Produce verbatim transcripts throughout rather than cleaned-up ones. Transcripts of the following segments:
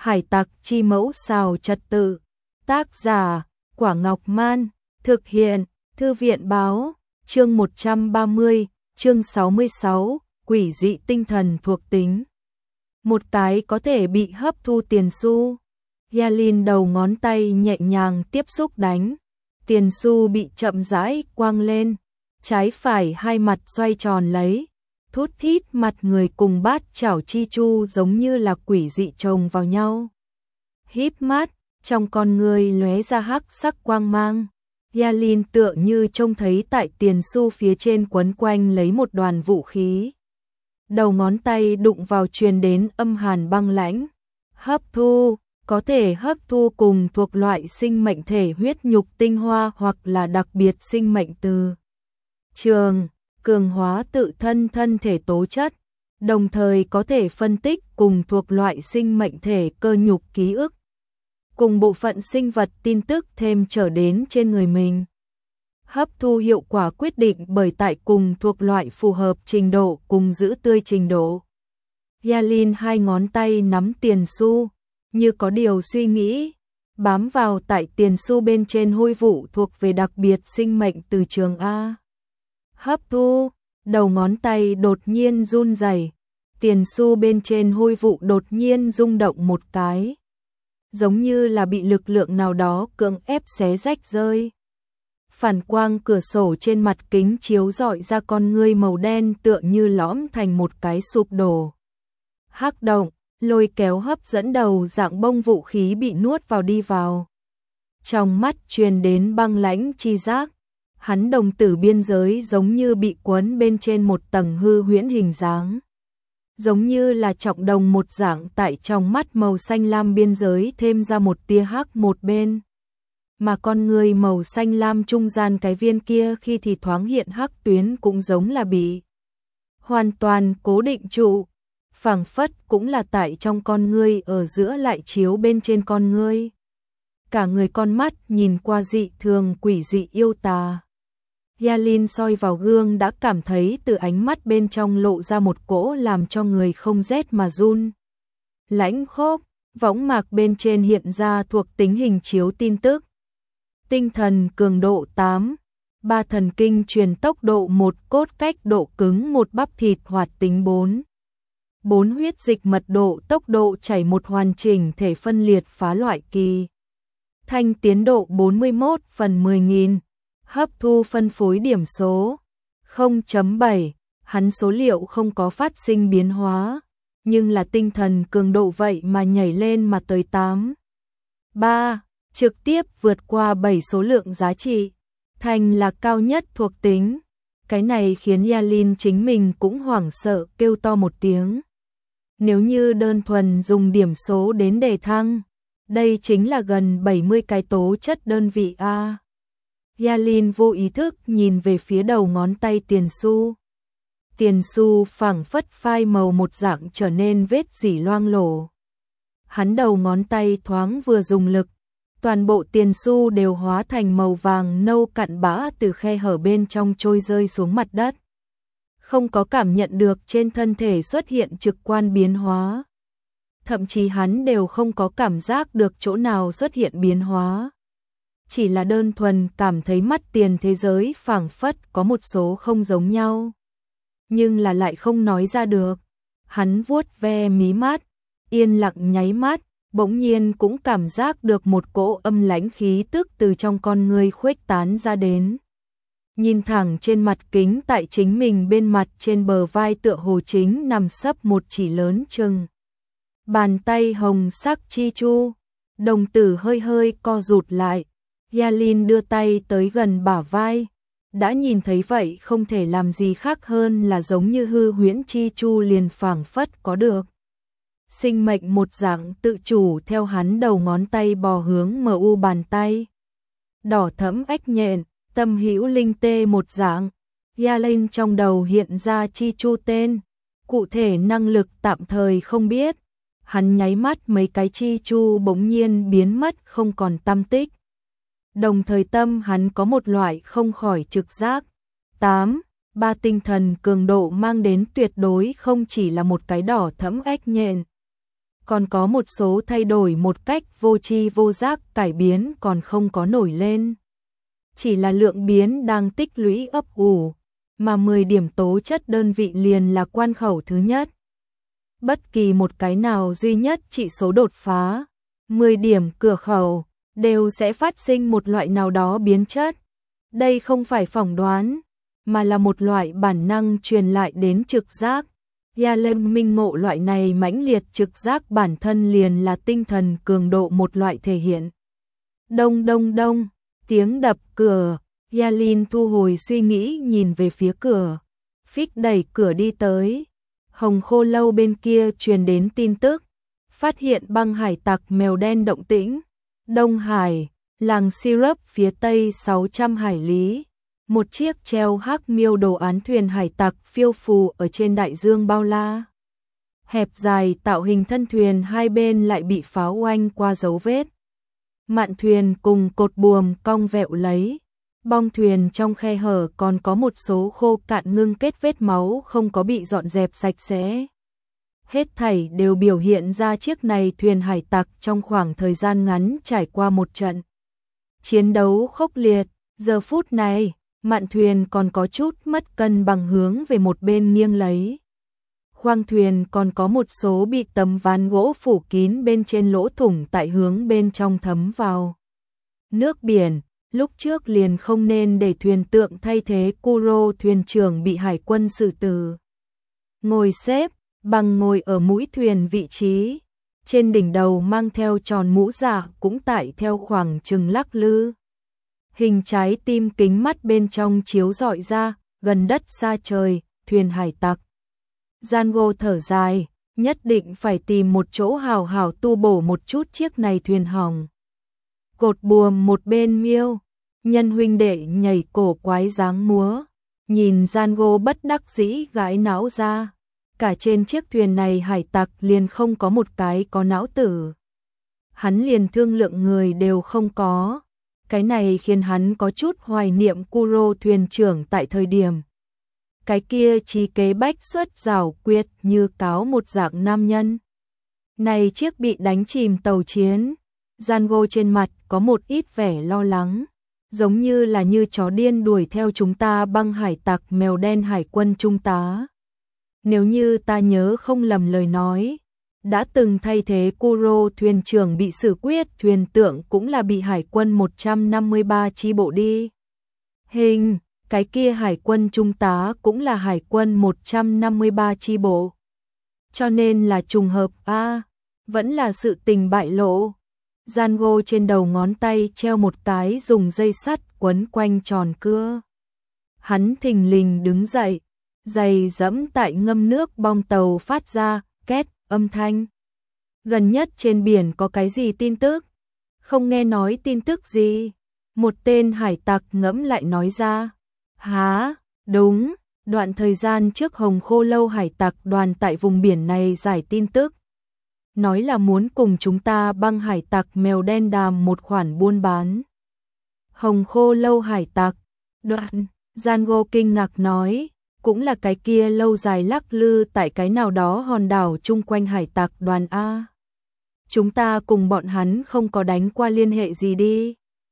Hải tặc chi mẫu xào trật tự. Tác giả, Quả Ngọc Man. Thực hiện, Thư viện báo. Chương một trăm ba mươi, chương sáu mươi sáu, quỷ dị tinh thần thuộc tính. Một cái có thể bị hấp thu tiền xu. Yalin đầu ngón tay nhẹ nhàng tiếp xúc đánh. Tiền xu bị chậm rãi quang lên. Trái phải hai mặt xoay tròn lấy. Thút thít mặt người cùng bát chảo chi chu giống như là quỷ dị chồng vào nhau. Híp mắt, trong con người lóe ra hắc sắc quang mang. Yalin tựa như trông thấy tại tiền xu phía trên quấn quanh lấy một đoàn vũ khí. Đầu ngón tay đụng vào truyền đến âm hàn băng lãnh. Hấp thu, có thể hấp thu cùng thuộc loại sinh mệnh thể huyết nhục tinh hoa hoặc là đặc biệt sinh mệnh từ trường, cường hóa tự thân thân thể tố chất, đồng thời có thể phân tích cùng thuộc loại sinh mệnh thể cơ nhục ký ức, cùng bộ phận sinh vật tin tức thêm trở đến trên người mình. Hấp thu hiệu quả quyết định bởi tại cùng thuộc loại phù hợp trình độ cùng giữ tươi trình độ. Yalin hai ngón tay nắm tiền xu, như có điều suy nghĩ, bám vào tại tiền xu bên trên hôi vụ thuộc về đặc biệt sinh mệnh từ trường A. Hấp thu, đầu ngón tay đột nhiên run rẩy, tiền xu bên trên hôi vụ đột nhiên rung động một cái, giống như là bị lực lượng nào đó cưỡng ép xé rách rơi. Phản quang cửa sổ trên mặt kính chiếu rọi ra con ngươi màu đen tựa như lõm thành một cái sụp đổ. Hắc động, lôi kéo hấp dẫn đầu dạng bông vũ khí bị nuốt vào đi vào. Trong mắt truyền đến băng lãnh chi giác, hắn đồng tử biên giới giống như bị quấn bên trên một tầng hư huyễn hình dáng. Giống như là trọng đồng một dạng tại trong mắt màu xanh lam biên giới thêm ra một tia hắc một bên. Mà con người màu xanh lam trung gian cái viên kia khi thì thoáng hiện hắc tuyến cũng giống là bị hoàn toàn cố định trụ, phảng phất cũng là tại trong con ngươi ở giữa lại chiếu bên trên con ngươi. Cả người con mắt nhìn qua dị thường quỷ dị yêu tà. Yalin soi vào gương đã cảm thấy từ ánh mắt bên trong lộ ra một cỗ làm cho người không rét mà run. Lãnh khốc, võng mạc bên trên hiện ra thuộc tính hình chiếu tin tức. Tinh thần cường độ tám, ba thần kinh truyền tốc độ một, cốt cách độ cứng một, bắp thịt hoạt tính bốn. bốn huyết dịch mật độ tốc độ chảy một, hoàn chỉnh thể phân liệt phá loại kỳ. Thanh tiến độ bốn mươi mốt phần mười nghìn. Hấp thu phân phối điểm số không chấm bảy, hắn số liệu không có phát sinh biến hóa, nhưng là tinh thần cường độ vậy mà nhảy lên mà tới tám. ba, trực tiếp vượt qua bảy số lượng giá trị. Thành là cao nhất thuộc tính. Cái này khiến Yalin chính mình cũng hoảng sợ kêu to một tiếng. Nếu như đơn thuần dùng điểm số đến đề thăng, đây chính là gần bảy mươi cái tố chất đơn vị A. Yalin vô ý thức nhìn về phía đầu ngón tay tiền xu. Tiền xu phảng phất phai màu một dạng trở nên vết rỉ loang lổ. Hắn đầu ngón tay thoáng vừa dùng lực, toàn bộ tiền xu đều hóa thành màu vàng nâu cặn bã từ khe hở bên trong trôi rơi xuống mặt đất. Không có cảm nhận được trên thân thể xuất hiện trực quan biến hóa. Thậm chí hắn đều không có cảm giác được chỗ nào xuất hiện biến hóa. Chỉ là đơn thuần cảm thấy mắt tiền thế giới phảng phất có một số không giống nhau. Nhưng là lại không nói ra được. Hắn vuốt ve mí mắt, yên lặng nháy mắt, bỗng nhiên cũng cảm giác được một cỗ âm lãnh khí tức từ trong con người khuếch tán ra đến. Nhìn thẳng trên mặt kính tại chính mình bên mặt trên bờ vai tựa hồ chính nằm sấp một chỉ lớn chừng bàn tay hồng sắc chi chu, đồng tử hơi hơi co rụt lại. Yalin đưa tay tới gần bả vai, đã nhìn thấy vậy không thể làm gì khác hơn là giống như hư huyễn chi chu liền phảng phất có được. Sinh mệnh một dạng tự chủ theo hắn đầu ngón tay bò hướng mờ u bàn tay. Đỏ thẫm ếch nhện, tâm hữu linh tê một dạng. Yalin trong đầu hiện ra chi chu tên, cụ thể năng lực tạm thời không biết. Hắn nháy mắt mấy cái chi chu bỗng nhiên biến mất không còn tăm tích. Đồng thời tâm hắn có một loại không khỏi trực giác. tám. Ba tinh thần cường độ mang đến tuyệt đối không chỉ là một cái đỏ thẫm ếch nhện. còn có một số thay đổi một cách vô tri vô giác, cải biến còn không có nổi lên. Chỉ là lượng biến đang tích lũy ấp ủ, mà mười điểm tố chất đơn vị liền là quan khẩu thứ nhất. Bất kỳ một cái nào duy nhất trị số đột phá, mười điểm cửa khẩu, đều sẽ phát sinh một loại nào đó biến chất. Đây không phải phỏng đoán, mà là một loại bản năng truyền lại đến trực giác. Yalem minh ngộ loại này mãnh liệt trực giác bản thân liền là tinh thần cường độ một loại thể hiện. Đông đông đông, tiếng đập cửa, Yalin thu hồi suy nghĩ nhìn về phía cửa. Phích đẩy cửa đi tới. Hồng Khô Lâu bên kia truyền đến tin tức, phát hiện băng hải tặc mèo đen động tĩnh. Đông Hải, làng Syrup phía tây sáu trăm hải lý. Một chiếc treo hắc miêu đồ án thuyền hải tặc phiêu phù ở trên đại dương bao la. Hẹp dài tạo hình thân thuyền hai bên lại bị pháo oanh qua dấu vết. Mạn thuyền cùng cột buồm cong vẹo lấy. Bong thuyền trong khe hở còn có một số khô cạn ngưng kết vết máu không có bị dọn dẹp sạch sẽ. Hết thảy đều biểu hiện ra chiếc này thuyền hải tặc trong khoảng thời gian ngắn trải qua một trận chiến đấu khốc liệt. Giờ phút này, mạn thuyền còn có chút mất cân bằng hướng về một bên nghiêng lấy. Khoang thuyền còn có một số bị tấm ván gỗ phủ kín bên trên lỗ thủng tại hướng bên trong thấm vào nước biển. Lúc trước liền không nên để thuyền tượng thay thế Kuro thuyền trưởng bị hải quân xử tử. Ngồi xếp, bằng ngồi ở mũi thuyền vị trí. Trên đỉnh đầu mang theo tròn mũ giả cũng tại theo khoảng chừng lắc lư. Hình trái tim kính mắt bên trong chiếu rọi ra, gần đất xa trời, thuyền hải tặc. Django thở dài, nhất định phải tìm một chỗ hào hào tu bổ một chút chiếc này thuyền hỏng. Cột buồm một bên miêu, nhân huynh đệ nhảy cổ quái dáng múa, nhìn Django bất đắc dĩ gãi não ra. Cả trên chiếc thuyền này hải tặc liền không có một cái có não tử. Hắn liền thương lượng người đều không có. Cái này khiến hắn có chút hoài niệm Kuro thuyền trưởng tại thời điểm. Cái kia trí kế bách xuất giảo quyệt như cáo một dạng nam nhân. Này chiếc bị đánh chìm tàu chiến, Django trên mặt có một ít vẻ lo lắng, giống như là như chó điên đuổi theo chúng ta băng hải tặc mèo đen hải quân trung tá. Nếu như ta nhớ không lầm lời nói, đã từng thay thế Kuro thuyền trưởng bị xử quyết, thuyền tượng cũng là bị hải quân một trăm năm mươi ba chi bộ đi. Hình, cái kia hải quân trung tá cũng là hải quân một trăm năm mươi ba chi bộ. Cho nên là trùng hợp a, à, vẫn là sự tình bại lộ. Django trên đầu ngón tay treo một cái dùng dây sắt quấn quanh tròn cưa. Hắn thình lình đứng dậy, giày dẫm tại ngâm nước bong tàu phát ra két âm thanh. Gần nhất trên biển có cái gì tin tức? Không nghe nói tin tức gì. Một tên hải tặc ngẫm lại nói ra. Hả? Đúng, đoạn thời gian trước Hồng Khô Lâu hải tặc đoàn tại vùng biển này giải tin tức. Nói là muốn cùng chúng ta băng hải tặc mèo đen đàm một khoản buôn bán. Hồng Khô Lâu hải tặc. Đoạn, Django kinh ngạc nói. Cũng là cái kia lâu dài lắc lư tại cái nào đó hòn đảo chung quanh hải tặc đoàn A. Chúng ta cùng bọn hắn không có đánh qua liên hệ gì đi.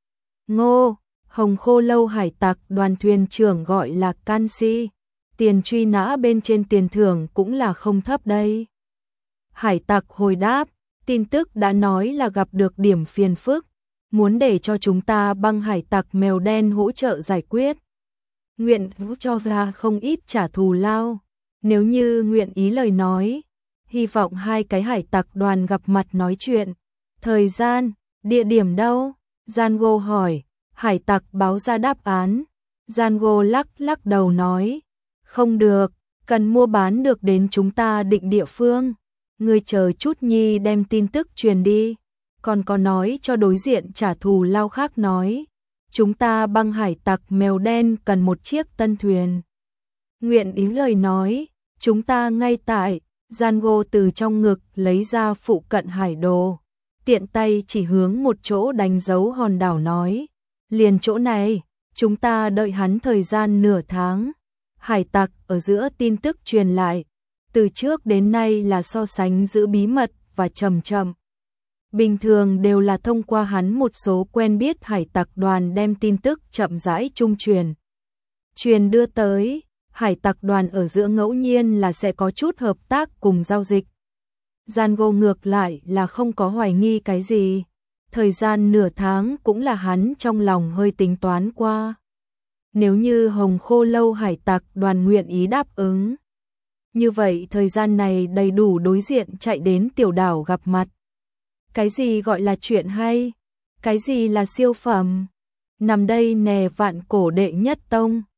Ngô, Hồng Khô Lâu hải tặc đoàn thuyền trưởng gọi là Canxi. Tiền truy nã bên trên tiền thưởng cũng là không thấp đây. Hải tặc hồi đáp, tin tức đã nói là gặp được điểm phiền phức. Muốn để cho chúng ta băng hải tặc mèo đen hỗ trợ giải quyết. Nguyện cho ra không ít trả thù lao. Nếu như nguyện ý lời nói, hy vọng hai cái hải tặc đoàn gặp mặt nói chuyện. Thời gian, địa điểm đâu? Django hỏi. Hải tặc báo ra đáp án. Django lắc lắc đầu nói. Không được, cần mua bán được đến chúng ta định địa phương. Ngươi chờ chút nhi đem tin tức truyền đi. Còn có nói cho đối diện trả thù lao khác nói. Chúng ta băng hải tặc mèo đen cần một chiếc tân thuyền. Nguyện ý lời nói, chúng ta ngay tại. Django từ trong ngực lấy ra phụ cận hải đồ. Tiện tay chỉ hướng một chỗ đánh dấu hòn đảo nói. Liền chỗ này, chúng ta đợi hắn thời gian nửa tháng. Hải tặc ở giữa tin tức truyền lại. Từ trước đến nay là so sánh giữ bí mật và chậm chậm. Bình thường đều là thông qua hắn một số quen biết hải tặc đoàn đem tin tức chậm rãi trung truyền. Truyền đưa tới, hải tặc đoàn ở giữa ngẫu nhiên là sẽ có chút hợp tác cùng giao dịch. Django ngược lại là không có hoài nghi cái gì. Thời gian nửa tháng cũng là hắn trong lòng hơi tính toán qua. Nếu như Hồng Khô Lâu hải tặc đoàn nguyện ý đáp ứng, như vậy thời gian này đầy đủ đối diện chạy đến tiểu đảo gặp mặt. Cái gì gọi là chuyện hay? Cái gì là siêu phẩm? Nằm đây nè vạn cổ đệ nhất tông.